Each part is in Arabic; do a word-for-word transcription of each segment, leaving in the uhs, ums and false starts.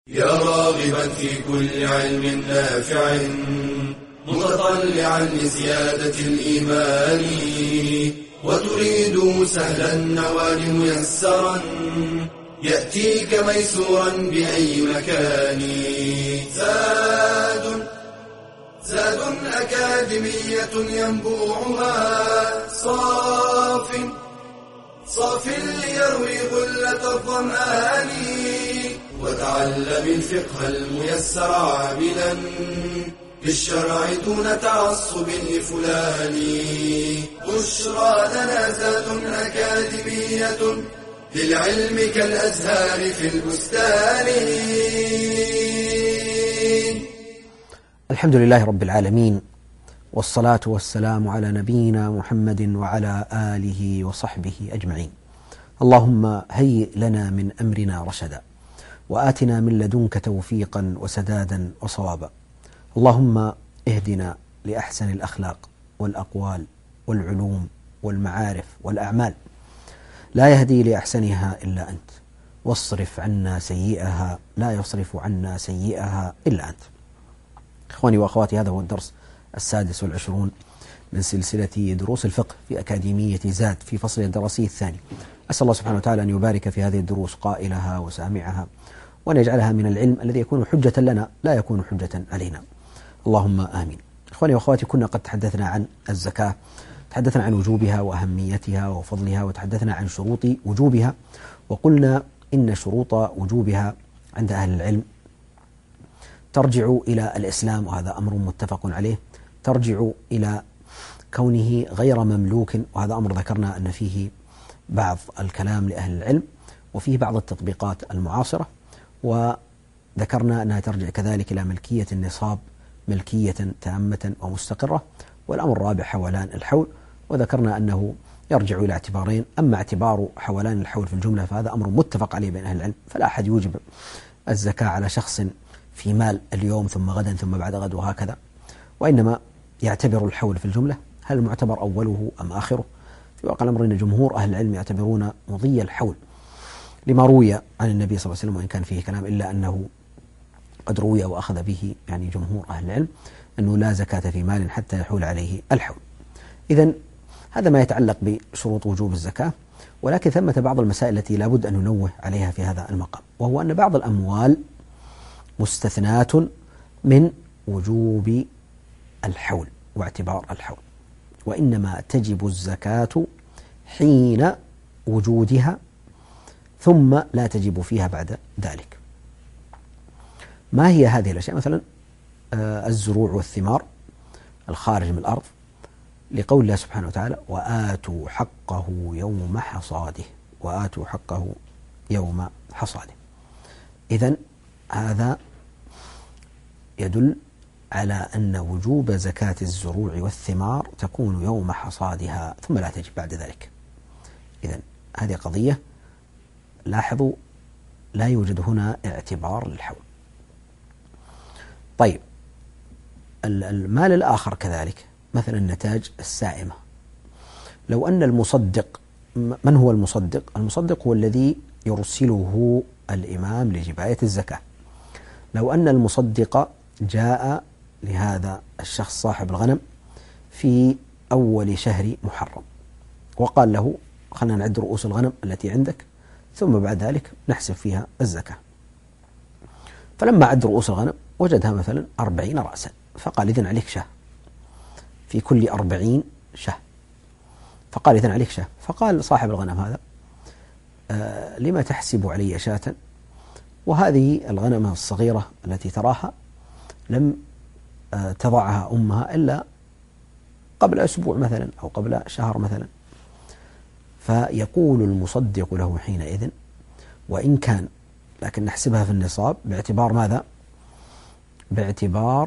يا راغبا في كل علم نافع متطلعا لزيادة الإيمان وتريد سهلا النوال ميسرا يأتيك ميسورا بأي مكان. زاد زاد أكاديمية ينبوعها صاف صاف ليروي غلة الظمآن وتعلم الفقه الميسر عاملا بالشرع دون تعصب لفلان. بشرى لنا زاد أكاديمية للعلم كالأزهار في البستان. الحمد لله رب العالمين، والصلاة والسلام على نبينا محمد وعلى آله وصحبه أجمعين. اللهم هيئ لنا من أمرنا رشدا، وآتنا من لدنك توفيقا وسدادا وصوابا. اللهم اهدنا لأحسن الأخلاق والأقوال والعلوم والمعارف والأعمال، لا يهدي لأحسنها إلا أنت، واصرف عنا سيئها لا يصرف عنا سيئها إلا أنت. إخواني وأخواتي، هذا هو الدرس السادس والعشرون من سلسلة دروس الفقه في أكاديمية زاد في فصل الدراسي الثاني. أسأل الله سبحانه وتعالى أن يبارك في هذه الدروس قائلها وسامعها، وأن يجعلها من العلم الذي يكون حجة لنا لا يكون حجة علينا، اللهم آمين. إخواني وأخواتي، كنا قد تحدثنا عن الزكاة، تحدثنا عن وجوبها وأهميتها وفضلها، وتحدثنا عن شروط وجوبها، وقلنا إن شروط وجوبها عند أهل العلم ترجع إلى الإسلام، وهذا أمر متفق عليه، ترجع إلى كونه غير مملوك، وهذا أمر ذكرنا أن فيه بعض الكلام لأهل العلم وفيه بعض التطبيقات المعاصرة، وذكرنا أنها ترجع كذلك إلى ملكية النصاب ملكية تامة ومستقرة، والأمر الرابع حولان الحول، وذكرنا أنه يرجع إلى اعتبارين. أما اعتبار حولان الحول في الجملة فهذا أمر متفق عليه بين أهل العلم، فلا أحد يوجب الزكاة على شخص في مال اليوم ثم غدا ثم بعد غد وهكذا، وإنما يعتبر الحول في الجملة هل المعتبر أوله أم آخره. في واقع الأمر أن جمهور أهل العلم يعتبرون مضي الحول لما روي عن النبي صلى الله عليه وسلم، وإن كان فيه كلام إلا أنه قد روي وأخذ به يعني جمهور أهل العلم أنه لا زكاة في مال حتى يحول عليه الحول. إذن هذا ما يتعلق بشروط وجوب الزكاة، ولكن ثمة بعض المسائل التي لا بد أن ننوه عليها في هذا المقام، وهو أن بعض الأموال مستثنات من وجوب الحول واعتبار الحول، وإنما تجب الزكاة حين وجودها ثم لا تجب فيها بعد ذلك. ما هي هذه الأشياء؟ مثلا الزروع والثمار الخارج من الأرض، لقول الله سبحانه وتعالى وآتوا حقه يوم حصاده، وآتوا حقه يوم حصاده. إذن هذا يدل على أن وجوب زكاة الزروع والثمار تكون يوم حصادها ثم لا تجب بعد ذلك. إذن هذه قضية، لاحظوا لا يوجد هنا اعتبار للحول. طيب المال الآخر كذلك، مثلا النتاج السائمة، لو أن المصدق، من هو المصدق؟ المصدق هو الذي يرسله الإمام لجباية الزكاة. لو أن المصدق جاء لهذا الشخص صاحب الغنم في أول شهر محرم وقال له خلنا نعد رؤوس الغنم التي عندك ثم بعد ذلك نحسب فيها الزكاة، فلما عد رؤوس الغنم وجدها مثلا أربعين رأسا، فقال إذن عليك شه في كل أربعين شه، فقال إذن عليك شه. فقال صاحب الغنم هذا آه لما تحسب علي شاة، وهذه الغنمة الصغيرة التي تراها لم آه تضعها أمها إلا قبل أسبوع مثلا أو قبل شهر مثلا. فيقول المصدق له حينئذ وإن كان، لكن نحسبها في النصاب باعتبار ماذا؟ باعتبار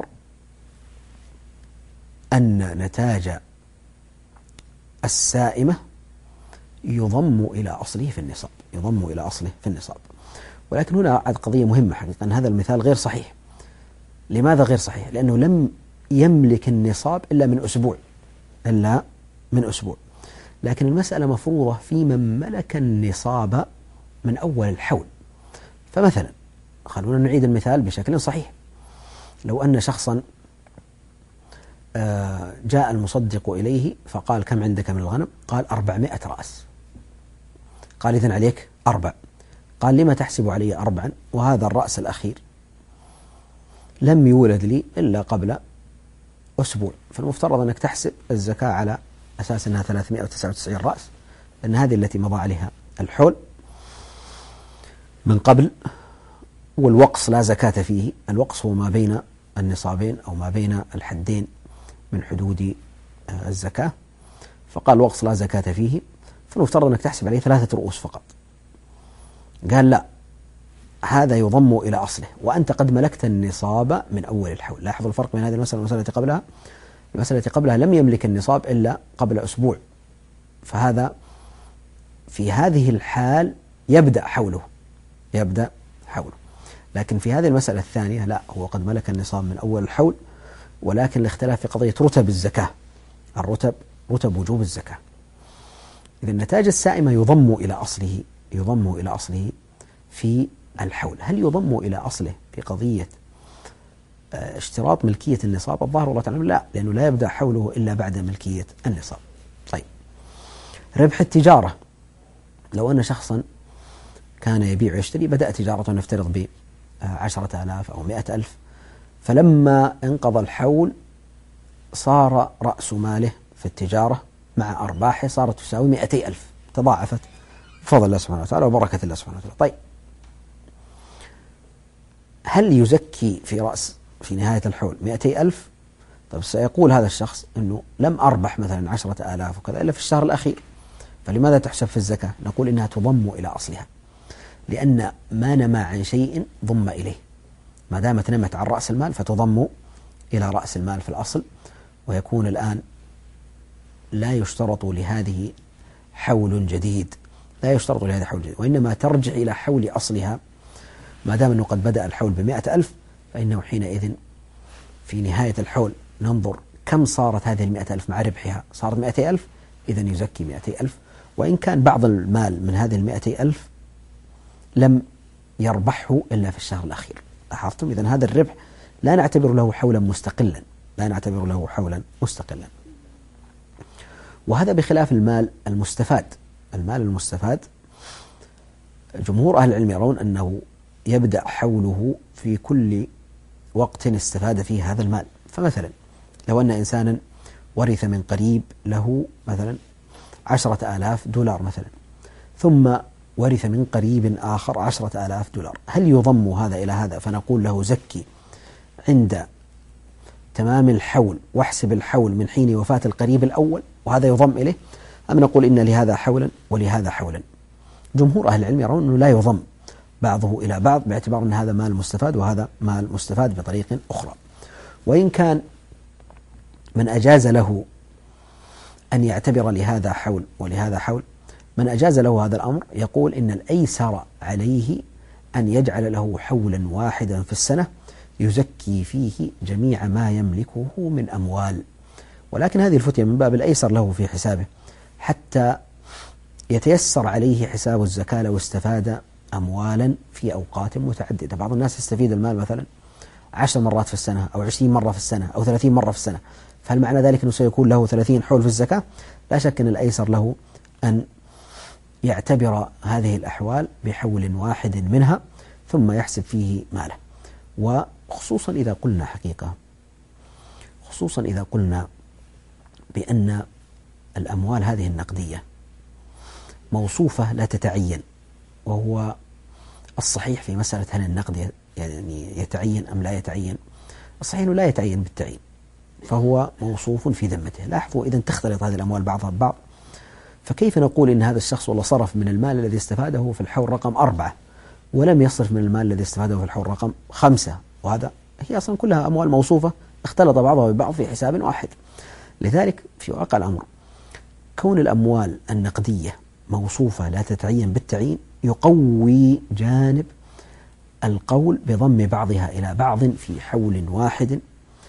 أن نتاج السائمة يضم إلى أصله في النصاب، يضم إلى أصله في النصاب. ولكن هنا عاد قضية مهمة حقيقة، أن هذا المثال غير صحيح. لماذا غير صحيح؟ لأنه لم يملك النصاب إلا من أسبوع، إلا من أسبوع، لكن المسألة مفروضة في من ملك النصاب من أول الحول. فمثلا خلونا نعيد المثال بشكل صحيح. لو أن شخصا جاء المصدق إليه فقال كم عندك من الغنم؟ قال أربعمائة رأس. قال إذن عليك أربع. قال لما تحسب علي أربعا وهذا الرأس الأخير لم يولد لي إلا قبل أسبوع؟ فالمفترض أنك تحسب الزكاة على أساس أنها ثلاثمائة وتسعة وتسعين رأس، لأن هذه التي مضى عليها الحول من قبل. والوقص لا زكاة فيه. الوقص هو ما بين النصابين أو ما بين الحدين من حدود الزكاة، فقال الوقص لا زكاة فيه، فالمفترض أنك تحسب عليه ثلاثة رؤوس فقط. قال لا، هذا يضم إلى أصله وأنت قد ملكت النصاب من أول الحول. لاحظوا الفرق بين هذه المسألة والمسألة التي قبلها. المسألة التي قبلها لم يملك النصاب إلا قبل أسبوع، فهذا في هذه الحال يبدأ حوله يبدأ حوله لكن في هذه المسألة الثانية لا، هو قد ملك النصاب من أول الحول، ولكن الاختلاف في قضية رتب الزكاة. الرتب رتب وجوب الزكاة. إذا النتاج السائمة يضم إلى أصله يضم إلى أصله في الحول. هل يضم إلى أصله في قضية اشتراط ملكية النصاب؟ الظاهر والله تعالى لا، لأنه لا يبدأ حوله إلا بعد ملكية النصاب. طيب، ربح التجارة. لو أن شخصا كان يبيع ويشتري، بدأ تجارته نفترض بعشرة آلاف أو مئة ألف، فلما انقضى الحول صار رأس ماله في التجارة مع أرباحه صارت تساوي مئتي ألف، تضاعفت بفضل الله سبحانه وتعالى وبركة الله سبحانه وتعالى. طيب، هل يزكي في رأس في نهاية الحول مئتي ألف؟ طيب، سيقول هذا الشخص أنه لم أربح مثلا عشرة آلاف وكذا إلا في الشهر الأخير، فلماذا تحسب في الزكاة؟ نقول إنها تضم إلى أصلها، لأن ما نما عن شيء ضم إليه. ما دامت نمت عن رأس المال فتضم إلى رأس المال في الأصل، ويكون الآن لا يشترط لهذه حول جديد لا يشترط لهذه حول جديد وإنما ترجع إلى حول أصلها. ما دام أنه قد بدأ الحول بمئة ألف، فإنه حينئذ في نهاية الحول ننظر كم صارت هذه المئة ألف مع ربحها، صارت مئتي ألف، إذن يزكي مئتي ألف. وإن كان بعض المال من هذه المئتي ألف لم يربحه إلا في الشهر الأخير. لاحظتم؟ إذن هذا الربح لا نعتبر له حولا مستقلا لا نعتبر له حولا مستقلا وهذا بخلاف المال المستفاد. المال المستفاد جمهور أهل العلم يرون أنه يبدأ حوله في كل وقت استفاد فيه هذا المال. فمثلا لو أن إنسانا ورث من قريب له مثلا عشرة آلاف دولار مثلا، ثم ورث من قريب آخر عشرة آلاف دولار، هل يضم هذا إلى هذا فنقول له زكي عند تمام الحول واحسب الحول من حين وفاة القريب الأول وهذا يضم إليه، أم نقول إن لهذا حولا ولهذا حولا؟ جمهور أهل العلم يرون أنه لا يضم بعضه إلى بعض، باعتبار أن هذا مال مستفاد وهذا مال مستفاد بطريق أخرى. وإن كان من أجاز له أن يعتبر لهذا حول ولهذا حول، من أجاز له هذا الأمر يقول إن الأيسر عليه أن يجعل له حولا واحدا في السنة يزكي فيه جميع ما يملكه من أموال. ولكن هذه الفتية من باب الأيسر له في حسابه حتى يتيسر عليه حساب الزكاة لو استفاد أموالا في أوقات متعددة. بعض الناس يستفيد المال مثلا عشر مرات في السنة أو عشرين مرة في السنة أو ثلاثين مرة في السنة، فهل معنى ذلك أنه سيكون له ثلاثين حول في الزكاة؟ لا شك أن الأيسر له أن يعتبر هذه الأحوال بحول واحد منها ثم يحسب فيه ماله. وخصوصا إذا قلنا حقيقة خصوصا إذا قلنا بأن الأموال هذه النقدية موصوفة لا تتعين، وهو الصحيح في مسألة هل النقد يعني يتعين أم لا يتعين. الصحيح أنه لا يتعين بالتعيين، فهو موصوف في ذمته. لاحظوا إذا تختلط هذه الأموال بعضها ببعض، فكيف نقول إن هذا الشخص والله صرف من المال الذي استفاده في الحول رقم أربعة ولم يصرف من المال الذي استفاده في الحول رقم خمسة، وهذا هي أصلا كلها أموال موصوفة اختلط بعضها ببعض في حساب واحد. لذلك في واقع الأمر كون الأموال النقدية موصوفة لا تتعين بالتعيين يقوي جانب القول بضم بعضها إلى بعض في حول واحد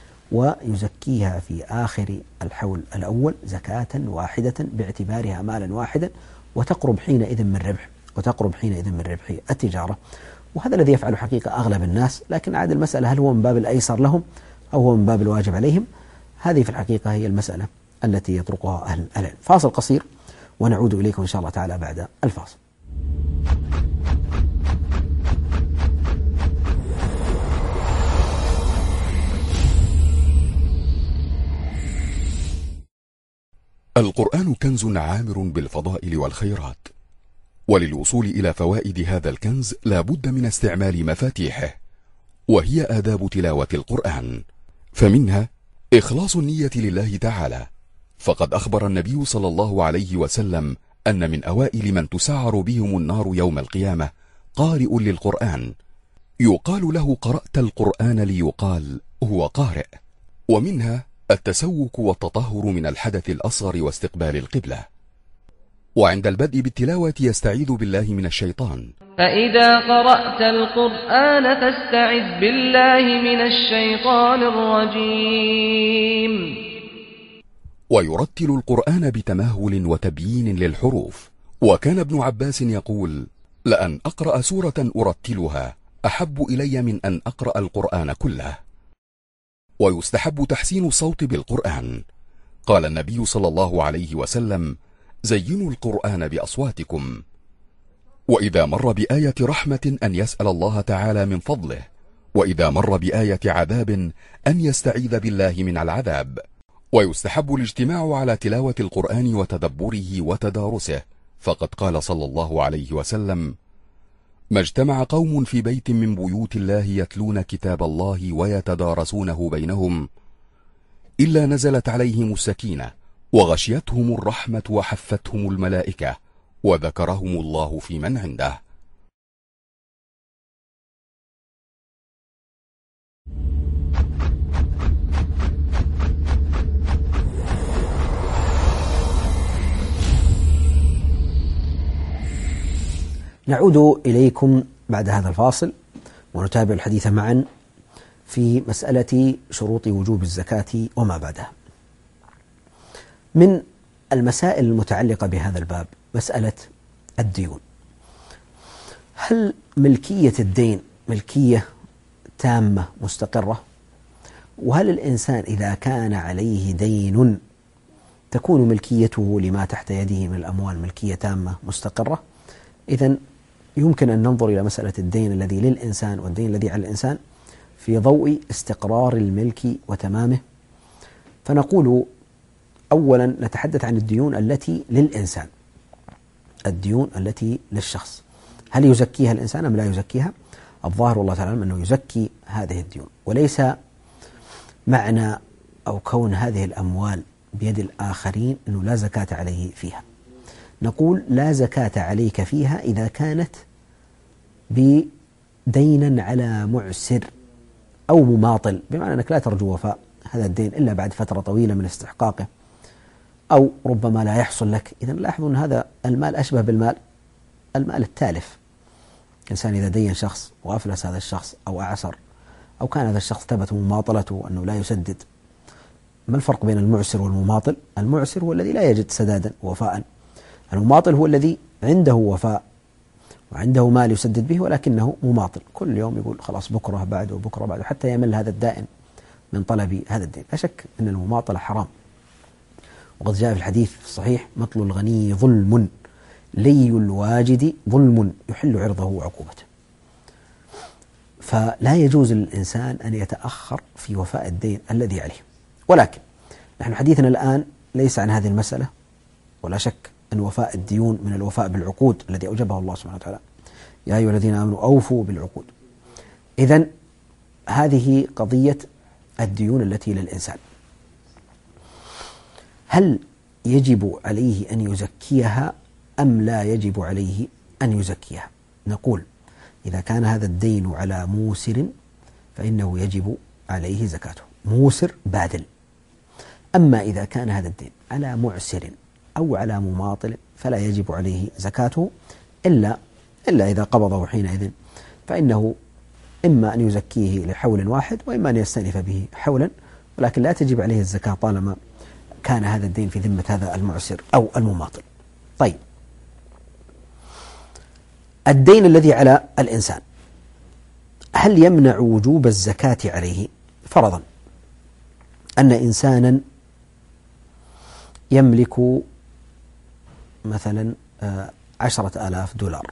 ويزكيها في آخر الحول الأول زكاة واحدة باعتبارها مالا واحدا، وتقرب حينئذ من ربح وتقرب حينئذ من ربح التجارة. وهذا الذي يفعل حقيقة أغلب الناس. لكن عاد المسألة هل هو من باب الأيسر لهم أو هو من باب الواجب عليهم؟ هذه في الحقيقة هي المسألة التي يطرقها أهل العلم. فاصل قصير ونعود إليكم إن شاء الله تعالى بعد الفاصل. القرآن كنز عامر بالفضائل والخيرات، وللوصول إلى فوائد هذا الكنز لا بد من استعمال مفاتيحه، وهي آداب تلاوة القرآن. فمنها إخلاص النية لله تعالى، فقد أخبر النبي صلى الله عليه وسلم أن من أوائل من تسعر بهم النار يوم القيامة قارئ للقرآن، يقال له قرأت القرآن ليقال هو قارئ. ومنها التسوك والتطهر من الحدث الأصغر واستقبال القبلة. وعند البدء بالتلاوة يستعيذ بالله من الشيطان. فإذا قرأت القرآن فاستعذ بالله من الشيطان الرجيم. ويرتل القرآن بتمهل وتبيين للحروف. وكان ابن عباس يقول: لأن أقرأ سورة أرتلها أحب إلي من أن أقرأ القرآن كله. ويستحب تحسين الصوت بالقرآن. قال النبي صلى الله عليه وسلم: زينوا القرآن بأصواتكم. وإذا مر بآية رحمة أن يسأل الله تعالى من فضله، وإذا مر بآية عذاب أن يستعيذ بالله من العذاب. ويستحب الاجتماع على تلاوة القرآن وتدبره وتدارسه، فقد قال صلى الله عليه وسلم: ما اجتمع قوم في بيت من بيوت الله يتلون كتاب الله ويتدارسونه بينهم إلا نزلت عليهم السكينة وغشيتهم الرحمة وحفتهم الملائكة وذكرهم الله في من عنده. نعود إليكم بعد هذا الفاصل ونتابع الحديث معا في مسألة شروط وجوب الزكاة وما بعدها. من المسائل المتعلقة بهذا الباب مسألة الديون. هل ملكية الدين ملكية تامة مستقرة؟ وهل الإنسان إذا كان عليه دين تكون ملكيته لما تحت يده من الأموال ملكية تامة مستقرة؟ إذن يمكن أن ننظر إلى مسألة الدين الذي للإنسان والدين الذي على الإنسان في ضوء استقرار الملك وتمامه. فنقول أولا نتحدث عن الديون التي للإنسان، الديون التي للشخص، هل يزكيها الإنسان أم لا يزكيها؟ الظاهر والله تعالى أنه يزكي هذه الديون، وليس معنى أو كون هذه الأموال بيد الآخرين أنه لا زكاة عليه فيها. نقول لا زكاة عليك فيها إذا كانت بدينا على معسر أو مماطل، بمعنى أنك لا ترجو وفاء هذا الدين إلا بعد فترة طويلة من استحقاقه، أو ربما لا يحصل لك. إذن لاحظوا أن هذا المال أشبه بالمال المال التالف. الإنسان إذا دين شخص وأفلس هذا الشخص أو أعسر، أو كان هذا الشخص ثبت مماطلته أنه لا يسدد. ما الفرق بين المعسر والمماطل؟ المعسر هو الذي لا يجد سدادا ووفاء، المماطل هو الذي عنده وفاء وعنده مال يسدد به ولكنه مماطل، كل يوم يقول خلاص بكرة بعده وبكرة بعده حتى يمل هذا الدائن من طلب هذا الدين. لا شك أن المماطلة حرام، وقد جاء في الحديث الصحيح: مطل الغني ظلم لي الواجد ظلم يحل عرضه وعقوبته. فلا يجوز للإنسان أن يتأخر في وفاء الدين الذي عليه. ولكن نحن حديثنا الآن ليس عن هذه المسألة، ولا شك أن وفاء الديون من الوفاء بالعقود الذي أوجبه الله سبحانه وتعالى: يا أيها الذين آمنوا أوفوا بالعقود. إذن هذه قضية الديون التي للإنسان. هل يجب عليه أن يزكيها أم لا يجب عليه أن يزكيها؟ نقول إذا كان هذا الدين على موسر فإنه يجب عليه زكاته، موسر بادل. أما إذا كان هذا الدين على معسر أو على مماطل فلا يجب عليه زكاته إلا إلا إذا قبضه حينئذ، فإنه إما أن يزكيه لحول واحد وإما أن يستأنف به حولا، ولكن لا تجب عليه الزكاة طالما كان هذا الدين في ذمة هذا المعسر أو المماطل. طيب، الدين الذي على الإنسان هل يمنع وجوب الزكاة عليه؟ فرضا أن إنسانا يملك مثلا عشرة آلاف دولار،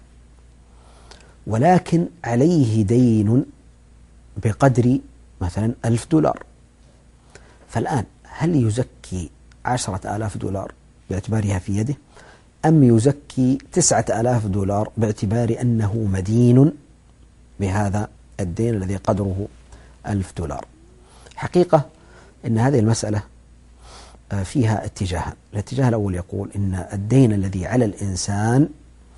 ولكن عليه دين بقدر مثلا ألف دولار، فالآن هل يزكي عشرة آلاف دولار باعتبارها في يده، أم يزكي تسعة آلاف دولار باعتبار أنه مدين بهذا الدين الذي قدره ألف دولار؟ حقيقة أن هذه المسألة فيها اتجاهان. الاتجاه الأول يقول إن الدين الذي على الإنسان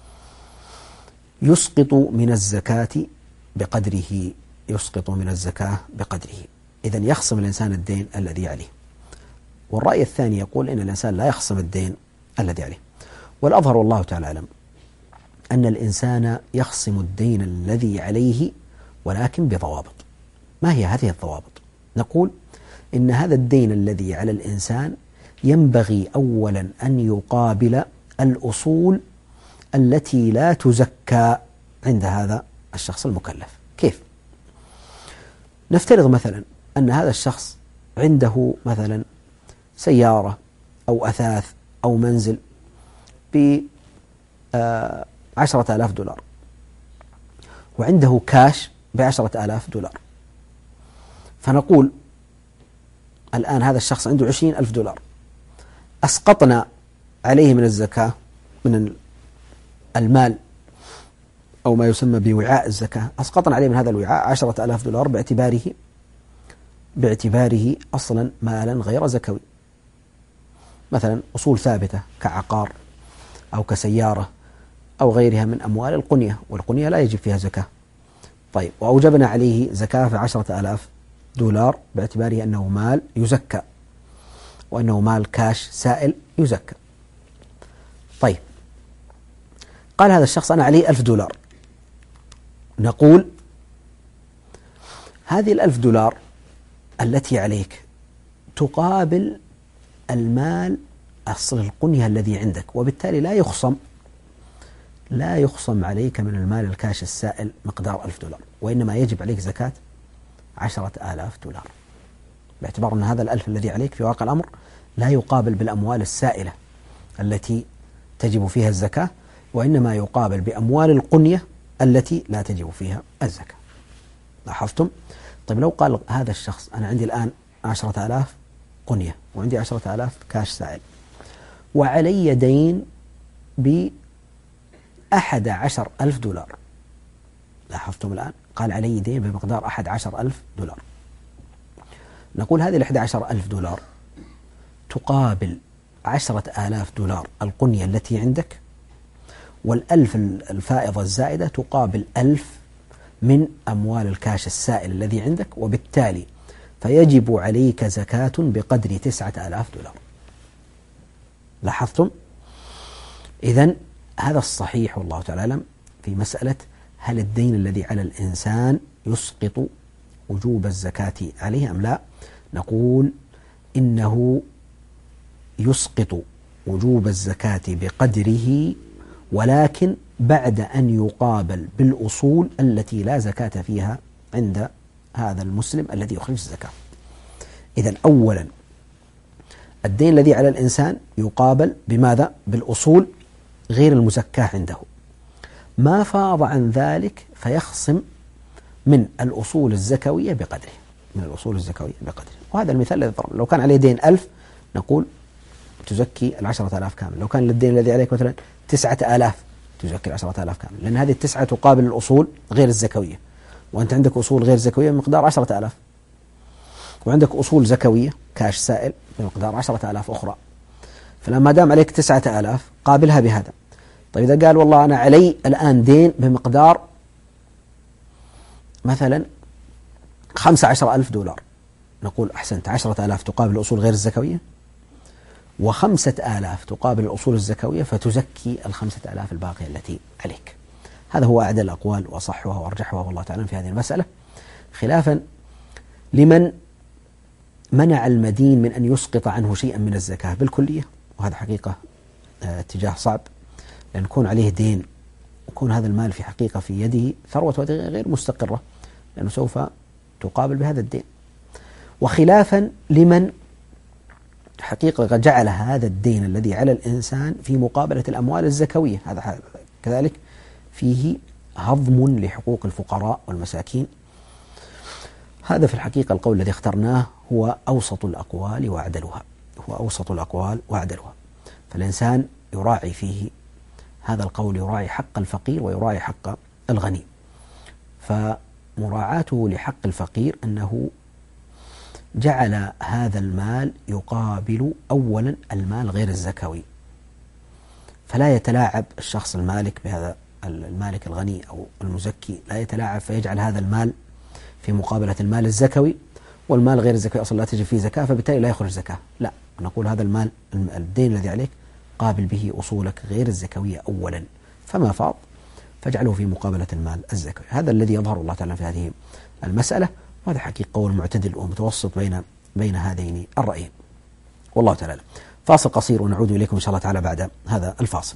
يسقط من الزكاة بقدره، يسقط من الزكاة بقدره، إذن يخصم الإنسان الدين الذي عليه. والرأي الثاني يقول إن الإنسان لا يخصم الدين الذي عليه. والأظهر والله تعالى أعلم أن الإنسان يخصم الدين الذي عليه، ولكن بضوابط. ما هي هذه الضوابط؟ نقول إن هذا الدين الذي على الإنسان ينبغي أولا أن يقابل الأصول التي لا تزكى عند هذا الشخص المكلف. كيف؟ نفترض مثلا أن هذا الشخص عنده مثلا سيارة أو أثاث أو منزل بعشرة آلاف دولار، وعنده كاش بعشرة آلاف دولار، فنقول الآن هذا الشخص عنده عشرين ألف دولار، أسقطنا عليه من الزكاة من المال أو ما يسمى بوعاء الزكاة، أسقطنا عليه من هذا الوعاء عشرة آلاف دولار باعتباره باعتباره أصلا مالا غير زكوي، مثلا أصول ثابتة كعقار أو كسيارة أو غيرها من أموال القنية، والقنية لا يجب فيها زكاة. طيب، وأوجبنا عليه زكاة في عشرة آلاف دولار باعتباره أنه مال يزكى، وأنه مال كاش سائل يزكى. طيب، قال هذا الشخص أنا عليه ألف دولار، نقول هذه الألف دولار التي عليك تقابل المال أصل القنية الذي عندك، وبالتالي لا يخصم لا يخصم عليك من المال الكاش السائل مقدار ألف دولار، وإنما يجب عليك زكاة عشرة آلاف دولار، باعتبار أن هذا الألف الذي عليك في واقع الأمر لا يقابل بالأموال السائلة التي تجب فيها الزكاة، وإنما يقابل بأموال القنية التي لا تجب فيها الزكاة. لاحظتم؟ طيب، لو قال هذا الشخص أنا عندي الآن عشرة آلاف قنية وعندي عشرة آلاف كاش سائل وعلي دين بأحد عشر ألف دولار، لاحظتم الآن؟ قال علي دين بمقدار أحد عشر ألف دولار، نقول هذه الأحد عشر ألف دولار تقابل عشرة آلاف دولار القنية التي عندك، والألف الفائضة الزائدة تقابل ألف من أموال الكاش السائل الذي عندك، وبالتالي فيجب عليك زكاة بقدر تسعة آلاف دولار. لاحظتم؟ إذن هذا الصحيح والله تعالى أعلم في مسألة هل الدين الذي على الإنسان يسقط وجوب الزكاة عليه أم لا؟ نقول إنه يسقط وجوب الزكاة بقدره، ولكن بعد أن يقابل بالأصول التي لا زكاة فيها عند هذا المسلم الذي يخرج الزكاة. إذن أولا الدين الذي على الإنسان يقابل بماذا؟ بالأصول غير المزكاة عنده، ما فاض عن ذلك فيخصم من الأصول الزكوية بقدره، من الأصول الزكوية بقدره. وهذا المثال الذي ضرب، لو كان عليه دين ألف نقول تزكي العشرة آلاف كامل، لو كان الدين الذي عليك مثلا تسعة آلاف تزكي العشرة آلاف كامل، لأن هذه التسعة تقابل الأصول غير الزكوية، وأنت عندك أصول غير زكوية بمقدار عشرة آلاف، وعندك أصول زكوية كاش سائل بمقدار عشرة آلاف أخرى، فلما دام عليك تسعة آلاف قابلها بهذا. طيب، إذا قال والله أنا علي الآن دين بمقدار مثلا خمسة عشر ألف دولار، نقول أحسنت، عشرة آلاف تقابل الأصول غير الزكوية، وخمسة آلاف تقابل الأصول الزكوية، فتزكي الخمسة آلاف الباقية التي عليك. هذا هو أعدل الأقوال وأصحها وأرجحها والله تعالى في هذه المسألة، خلافا لمن منع المدين من أن يسقط عنه شيئا من الزكاة بالكلية، وهذا حقيقة اتجاه صعب، لأن يكون عليه دين ويكون هذا المال في حقيقة في يده ثروة غير مستقرة، لأنه سوف تقابل بهذا الدين. وخلافا لمن حقيقة جعل هذا الدين الذي على الإنسان في مقابلة الأموال الزكوية، هذا كذلك فيه هضم لحقوق الفقراء والمساكين. هذا في الحقيقة القول الذي اخترناه هو أوسط الأقوال وأعدلها، هو أوسط الأقوال وأعدلها. فالإنسان يراعي فيه هذا القول، يراعي حق الفقير ويراعي حق الغني. فمراعاته لحق الفقير أنه جعل هذا المال يقابل أولا المال غير الزكوي، فلا يتلاعب الشخص المالك بهذا المالك الغني أو المزكي، لا يتلاعب فيجعل هذا المال في مقابلة المال الزكوي، والمال غير الزكوي أصلا لا تجب فيه زكاة فبالتالي لا يخرج زكاة. لا، نقول هذا المال الدين الذي عليك قابل به أصولك غير الزكوية أولا، فما فاض فاجعله في مقابلة المال الزكوي. هذا الذي يظهر الله تعالى في هذه المسألة، وهذا حقيقة قول معتدل ومتوسط بين بين هذين الرأيين، والله تعالى. فاصل قصير ونعود إليكم إن شاء الله تعالى بعد هذا الفاصل.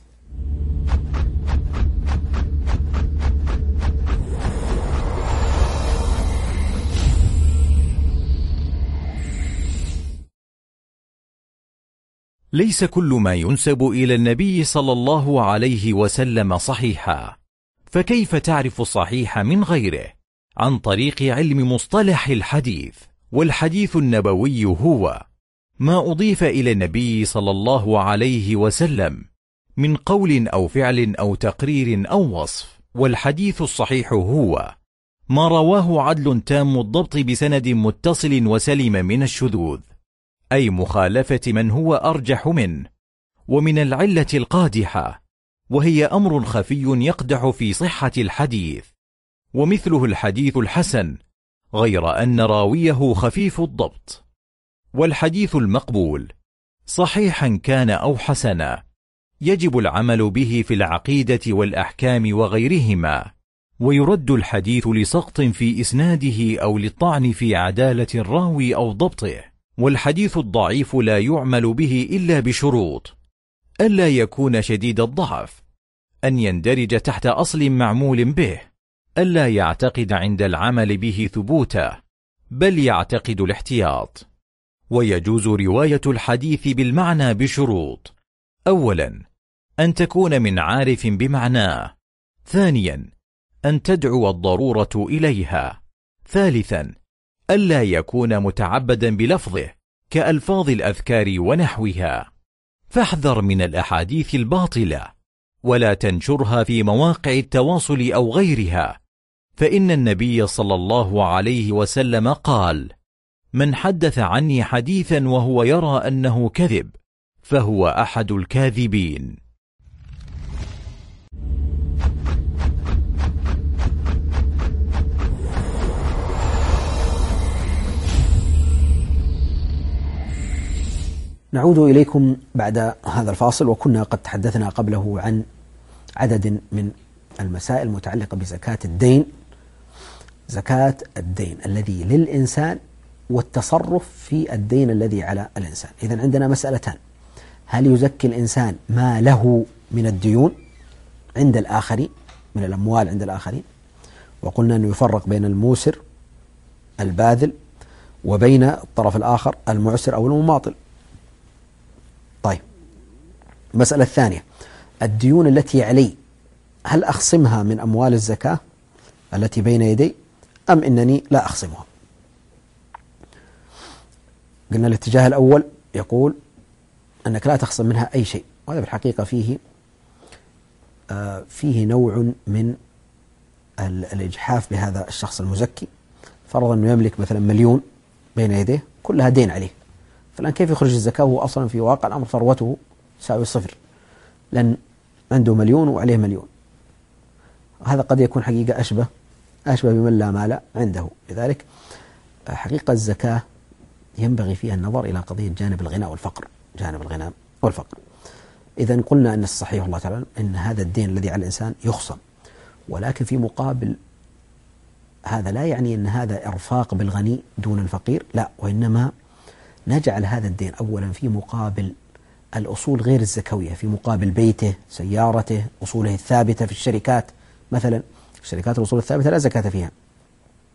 ليس كل ما ينسب إلى النبي صلى الله عليه وسلم صحيحا، فكيف تعرف الصحيح من غيره؟ عن طريق علم مصطلح الحديث. والحديث النبوي هو ما أضيف إلى النبي صلى الله عليه وسلم من قول أو فعل أو تقرير أو وصف. والحديث الصحيح هو ما رواه عدل تام الضبط بسند متصل وسلم من الشذوذ، أي مخالفة من هو أرجح منه، ومن العلة القادحة، وهي أمر خفي يقدح في صحة الحديث. ومثله الحديث الحسن، غير أن راويه خفيف الضبط. والحديث المقبول صحيحا كان أو حسنا يجب العمل به في العقيدة والأحكام وغيرهما، ويرد الحديث لسقط في إسناده أو للطعن في عدالة الراوي أو ضبطه. والحديث الضعيف لا يعمل به إلا بشروط: ألا يكون شديد الضعف، أن يندرج تحت أصل معمول به، ألا يعتقد عند العمل به ثبوتا، بل يعتقد الاحتياط. ويجوز رواية الحديث بالمعنى بشروط: أولا أن تكون من عارف بمعناه، ثانيا أن تدعو الضرورة إليها، ثالثا ألا يكون متعبدا بلفظه كألفاظ الأذكار ونحوها. فاحذر من الأحاديث الباطلة، ولا تنشرها في مواقع التواصل أو غيرها، فإن النبي صلى الله عليه وسلم قال: من حدث عني حديثا وهو يرى أنه كذب فهو أحد الكاذبين. نعود إليكم بعد هذا الفاصل، وكنا قد تحدثنا قبله عن عدد من المسائل المتعلقة بزكاة الدين، زكاة الدين الذي للإنسان والتصرف في الدين الذي على الإنسان. إذن عندنا مسألتان: هل يزكي الإنسان ما له من الديون عند الآخرين، من الأموال عند الآخرين؟ وقلنا أنه يفرق بين الموسر الباذل وبين الطرف الآخر المعسر أو المماطل. طيب، المسألة الثانية: الديون التي علي هل أخصمها من أموال الزكاة التي بين يدي أم إنني لا أخصمها؟ قلنا الاتجاه الأول يقول أنك لا تخصم منها أي شيء، وهذا بالحقيقة فيه آه فيه نوع من الإجحاف بهذا الشخص المزكي. فرضا أنه يملك مثلا مليون بين يديه كلها دين عليه، فالآن كيف يخرج الزكاة وهو أصلا في واقع الأمر ثروته تساوي صفر، لأن عنده مليون وعليه مليون؟ هذا قد يكون حقيقة أشبه أشبه بمن لا مال عنده. لذلك حقيقة الزكاة ينبغي فيها النظر إلى قضية جانب الغنى والفقر، جانب الغنى والفقر. إذن قلنا أن الصحيح الله تعالى أن هذا الدين الذي على الإنسان يخصم، ولكن في مقابل هذا لا يعني أن هذا إرفاق بالغني دون الفقير، لا، وإنما نجعل هذا الدين أولا في مقابل الأصول غير الزكوية، في مقابل بيته، سيارته، أصوله الثابتة في الشركات مثلا. الشركات الأصول الثابتة لا زكاة فيها،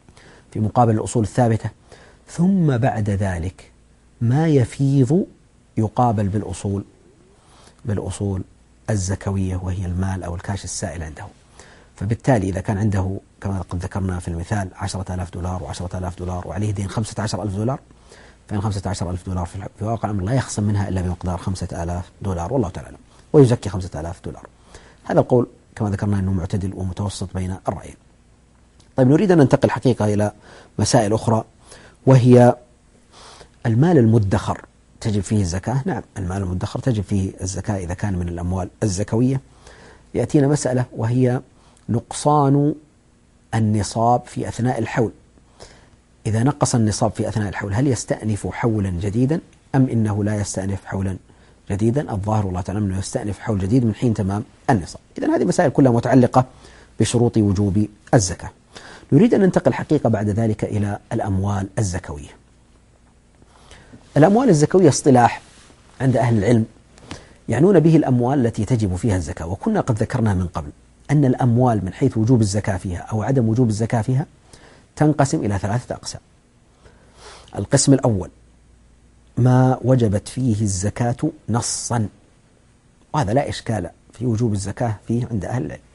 في مقابل الأصول الثابتة، ثم بعد ذلك ما يفيض يقابل بالأصول بالأصول الزكوية وهي المال أو الكاش السائل عنده. فبالتالي إذا كان عنده كما قد ذكرنا في المثال عشرة آلاف دولار وعشرة آلاف دولار وعليه دين خمسة عشر ألف دولار، فإن خمسة عشر ألف دولار في واقع الأمر لا يخصم منها إلا بمقدار خمسة آلاف دولار والله تعالى أعلم، ويزكي خمسة آلاف دولار. هذا القول كما ذكرنا أنه معتدل ومتوسط بين الرأيين. طيب نريد أن ننتقل حقيقة إلى مسائل أخرى، وهي المال المدخر تجب فيه الزكاة. نعم، المال المدخر تجب فيه الزكاة إذا كان من الأموال الزكوية. يأتينا مسألة وهي نقصان النصاب في أثناء الحول. إذا نقص النصاب في أثناء الحول هل يستأنف حولا جديدا أم إنه لا يستأنف حولا جديدا؟ الظاهر والله تعالى أنه يستأنف حول جديد من حين تمام النصاب. إذن هذه مسائل كلها متعلقة بشروط وجوب الزكاة. نريد أن ننتقل حقيقة بعد ذلك إلى الأموال الزكوية. الأموال الزكوية اصطلاح عند أهل العلم يعنون به الأموال التي تجب فيها الزكاة، وكنا قد ذكرنا من قبل أن الأموال من حيث وجوب الزكاة فيها أو عدم وجوب الزكاة فيها تنقسم إلى ثلاثة أقسام. القسم الأول ما وجبت فيه الزكاة نصا، وهذا لا إشكال في وجوب الزكاة فيه عند أهل العلم.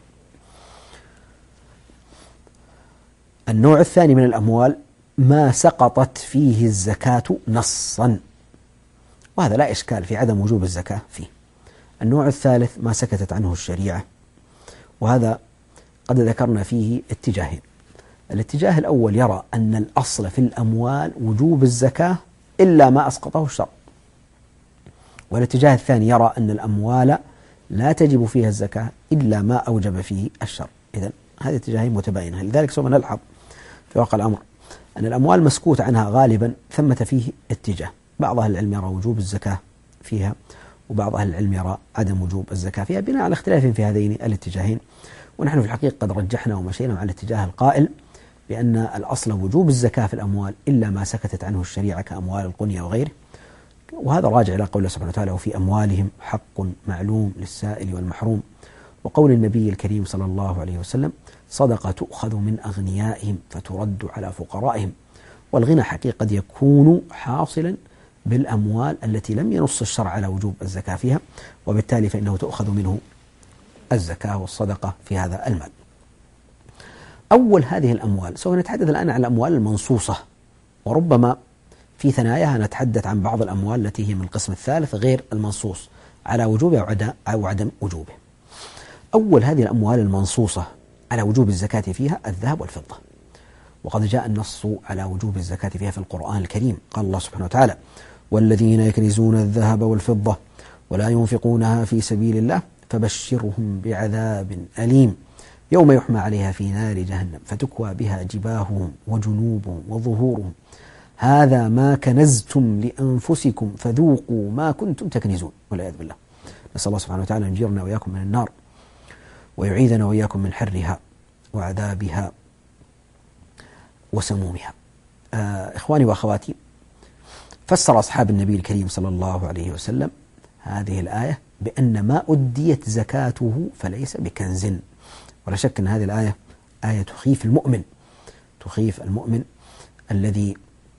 النوع الثاني من الأموال ما سقطت فيه الزكاة نصا، وهذا لا إشكال في عدم وجوب الزكاة فيه. النوع الثالث ما سكتت عنه الشريعة، وهذا قد ذكرنا فيه اتجاهين. الاتجاه الأول يرى أن الأصل في الأموال وجوب الزكاة إلا ما أسقطه الشرع، والاتجاه الثاني يرى أن الأموال لا تجب فيها الزكاة إلا ما أوجب فيه الشرع. إذن هذه اتجاهين متباينة. لذلك سوف نلحظ في واقع الأمر أن الأموال مسكوت عنها غالبا ثمة فيه اتجاه، بعض أهل العلم يرى وجوب الزكاة فيها وبعض أهل العلم يرى عدم وجوب الزكاة فيها بناء على اختلاف في هذين الاتجاهين. ونحن في الحقيقة قد رجحنا ومشينا مع الاتجاه القائل بأن الأصل وجوب الزكاة في الأموال إلا ما سكتت عنه الشريعة كأموال القنية وغيره، وهذا راجع إلى قول الله سبحانه وتعالى وفي أموالهم حق معلوم للسائل والمحروم، وقول النبي الكريم صلى الله عليه وسلم صدقة تؤخذ من أغنيائهم فترد على فقرائهم. والغنى حقيقة قد يكون حاصلا بالأموال التي لم ينص الشرع على وجوب الزكاة فيها، وبالتالي فإنه تؤخذ منه الزكاة والصدقة في هذا المال. أول هذه الأموال سوف نتحدث الآن عن الأموال المنصوصة، وربما في ثناياها نتحدث عن بعض الأموال التي هي من القسم الثالث غير المنصوص على وجوبه أو عدم وجوبه. أول هذه الأموال المنصوصة على وجوب الزكاة فيها الذهب والفضة، وقد جاء النص على وجوب الزكاة فيها في القرآن الكريم. قال الله سبحانه وتعالى والذين يكنزون الذهب والفضة ولا ينفقونها في سبيل الله فبشرهم بعذاب أليم يوم يحمى عليها في نار جهنم فتكوى بها جباههم وجنوبهم وظهورهم هذا ما كنزتم لأنفسكم فذوقوا ما كنتم تكنزون والعياذ بالله. نسأل الله سبحانه وتعالى أن يجيرنا وإياكم من النار ويعيذنا وإياكم من حرها وعذابها وسمومها. آه إخواني وأخواتي، فسر أصحاب النبي الكريم صلى الله عليه وسلم هذه الآية بأن ما أديت زكاته فليس بكنز، ولا شك أن هذه الآية آية تخيف المؤمن تخيف المؤمن الذي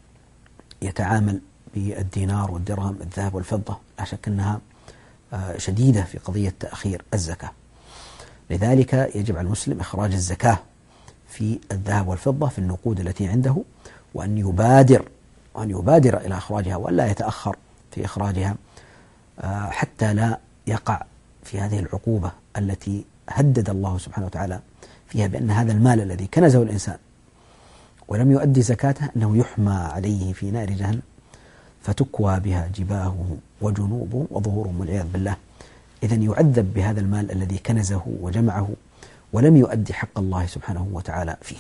يتعامل بالدينار والدرهم الذهب والفضة، لا شك أنها شديدة في قضية تأخير الزكاة. لذلك يجب على المسلم إخراج الزكاة في الذهب والفضة في النقود التي عنده، وأن يبادر وأن يبادر إلى إخراجها ولا يتأخر في إخراجها حتى لا يقع في هذه العقوبة التي هدد الله سبحانه وتعالى فيها بأن هذا المال الذي كنزه الإنسان ولم يؤدي زكاته أنه يحمى عليه في نار جهنم فتكوى بها جباههم وجنوبهم وظهورهم والعياذ بالله. إذن يعذب بهذا المال الذي كنزه وجمعه ولم يؤدي حق الله سبحانه وتعالى فيه.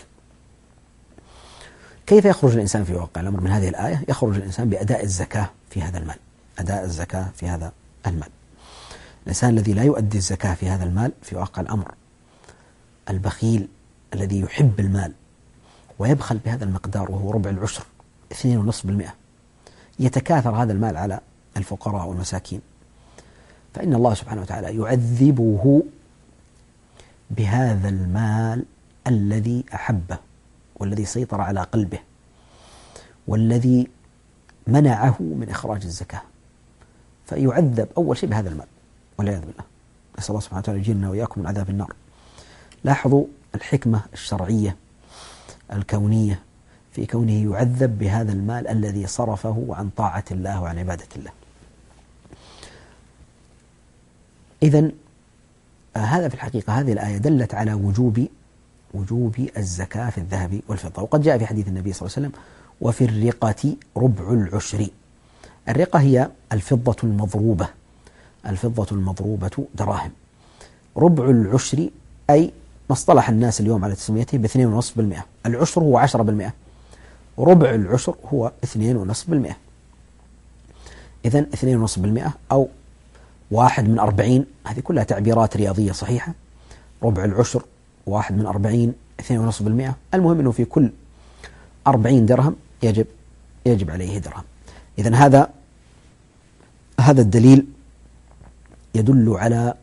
كيف يخرج الإنسان في واقع الأمر من هذه الآية؟ يخرج الإنسان بأداء الزكاة في هذا المال، أداء الزكاة في هذا المال. الإنسان الذي لا يؤدي الزكاة في هذا المال في واقع الأمر البخيل الذي يحب المال ويبخل بهذا المقدار وهو ربع العشر اثنين ونصف بالمئة، يتكاثر هذا المال على الفقراء والمساكين، فإن الله سبحانه وتعالى يعذبه بهذا المال الذي أحبه والذي سيطر على قلبه والذي منعه من إخراج الزكاة، فيعذب أول شيء بهذا المال والعياذ بالله. نسأل الله سبحانه وتعالى يجيرنا وإياكم من عذاب النار. لاحظوا الحكمة الشرعية الكونية في كونه يعذب بهذا المال الذي صرفه عن طاعة الله وعن عبادة الله. إذن هذا في الحقيقة هذه الآية دلت على وجوب وجوب الزكاة في الذهب والفضة. وقد جاء في حديث النبي صلى الله عليه وسلم: وفي الرقة ربع العشر. الرقة هي الفضة المضروبة، الفضة المضروبة دراهم. ربع العشر أي ما اصطلح الناس اليوم على تسميته باثنين ونصف بالمئة. العشر هو عشرة بالمئة، ربع العشر هو اثنين ونصف بالمئة. إذن اثنين ونصف بالمئة أو واحد من أربعين، هذه كلها تعبيرات رياضية صحيحة. ربع العشر، واحد من أربعين، اثنين ونصف بالمئة. المهم أنه في كل أربعين درهم يجب يجب عليه درهم. إذن هذا هذا الدليل يدل على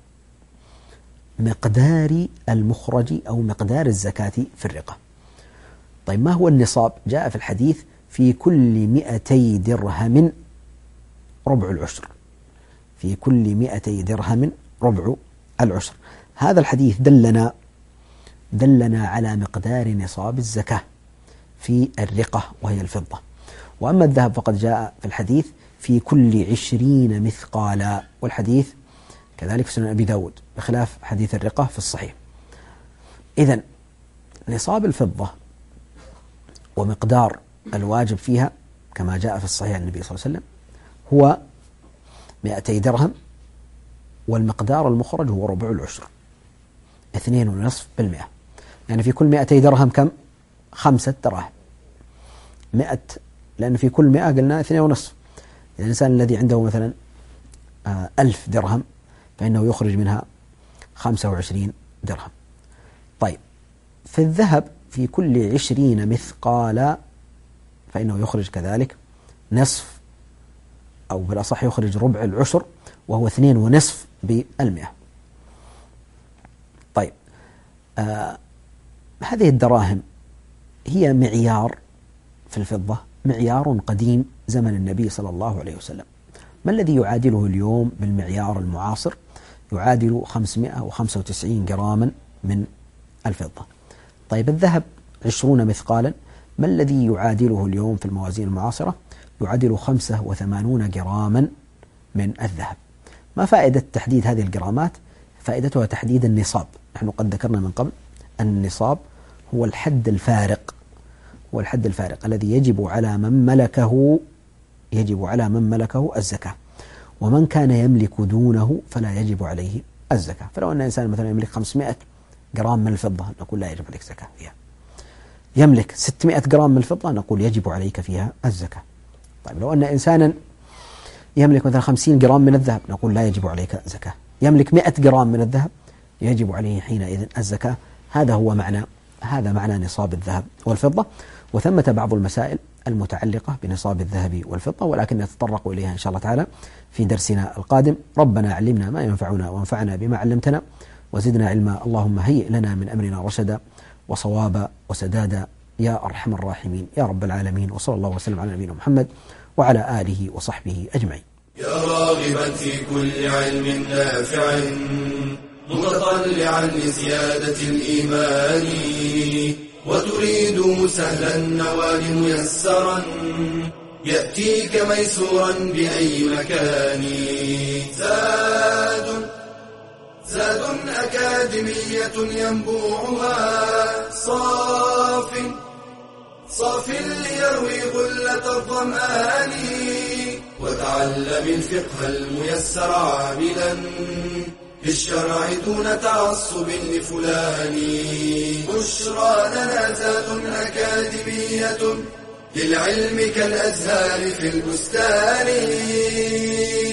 مقدار المخرج أو مقدار الزكاة في الرقة. طيب ما هو النصاب؟ جاء في الحديث: في كل مئتي درهم ربع العشر. في كل مئتي درهم ربع العشر. هذا الحديث دلنا دلنا على مقدار نصاب الزكاة في الرقة وهي الفضة. وأما الذهب فقد جاء في الحديث: في كل عشرين مثقالا، والحديث كذلك في سنن أبي داود بخلاف حديث الرقة في الصحيح. إذن نصاب الفضة ومقدار الواجب فيها كما جاء في الصحيح عن النبي صلى الله عليه وسلم هو مئتي درهم، والمقدار المخرج هو ربع العشر، اثنين ونصف بالمئة. يعني في كل مئتي درهم كم؟ خمسة دراهم. مئة، لأن في كل مئة قلنا اثنين ونصف. الإنسان الذي عنده مثلا آه ألف درهم فإنه يخرج منها خمسة وعشرين درهم. طيب في الذهب في كل عشرين مثقالا فإنه يخرج كذلك نصف، أو بالأصح يخرج ربع العشر وهو اثنين ونصف بالمئة. طيب آه هذه الدراهم هي معيار في الفضة، معيار قديم زمن النبي صلى الله عليه وسلم. ما الذي يعادله اليوم بالمعيار المعاصر؟ يعادل خمسمائة وخمسة وتسعين جراما من الفضة. طيب الذهب عشرون مثقالا، ما الذي يعادله اليوم في الموازين المعاصرة؟ يعادل خمسة وثمانون جراما من الذهب. ما فائدة تحديد هذه الجرامات؟ فائدتها تحديد النصاب. نحن قد ذكرنا من قبل أن النصاب هو الحد الفارق، هو الحد الفارق الذي يجب على من ملكه يجب على من ملكه الزكاة، ومن كان يملك دونه فلا يجب عليه الزكاة. فلو أن إنسان مثلا يملك خمسمائة جرام من الفضة نقول لا يجب عليك زكاة فيها. يملك ستمائة جرام من الفضة نقول يجب عليك فيها الزكاة. طيب لو أن إنسانا يملك مثلا خمسين جرام من الذهب نقول لا يجب عليك زكاة. يملك مئة جرام من الذهب يجب عليه حينئذ الزكاة. هذا هو معنى هذا معنى نصاب الذهب والفضة. وثمة بعض المسائل المتعلقة بنصاب الذهب والفضة، ولكن نتطرق إليها إن شاء الله تعالى في درسنا القادم. ربنا علمنا ما ينفعنا وانفعنا بما علمتنا وزدنا علما. اللهم هيئ لنا من أمرنا رشدا وصوابا وسدادا يا أرحم الراحمين يا رب العالمين. وصلى الله وسلم على نبينا محمد وعلى آله وصحبه أجمعين. يا راغبا في كل علم نافع متطلعا لزيادة الإيمان وتريد سهلا النوال ميسرا يأتيك ميسورا بأي مكان. زاد زاد أكاديمية ينبوعها صاف صاف ليروي غلة الظمآن وتعلم الفقه الميسر عاملا بالشرع دون تعصب لفلان. بشرى لنا زاد أكاديمية للعلم كالأزهار في البستان.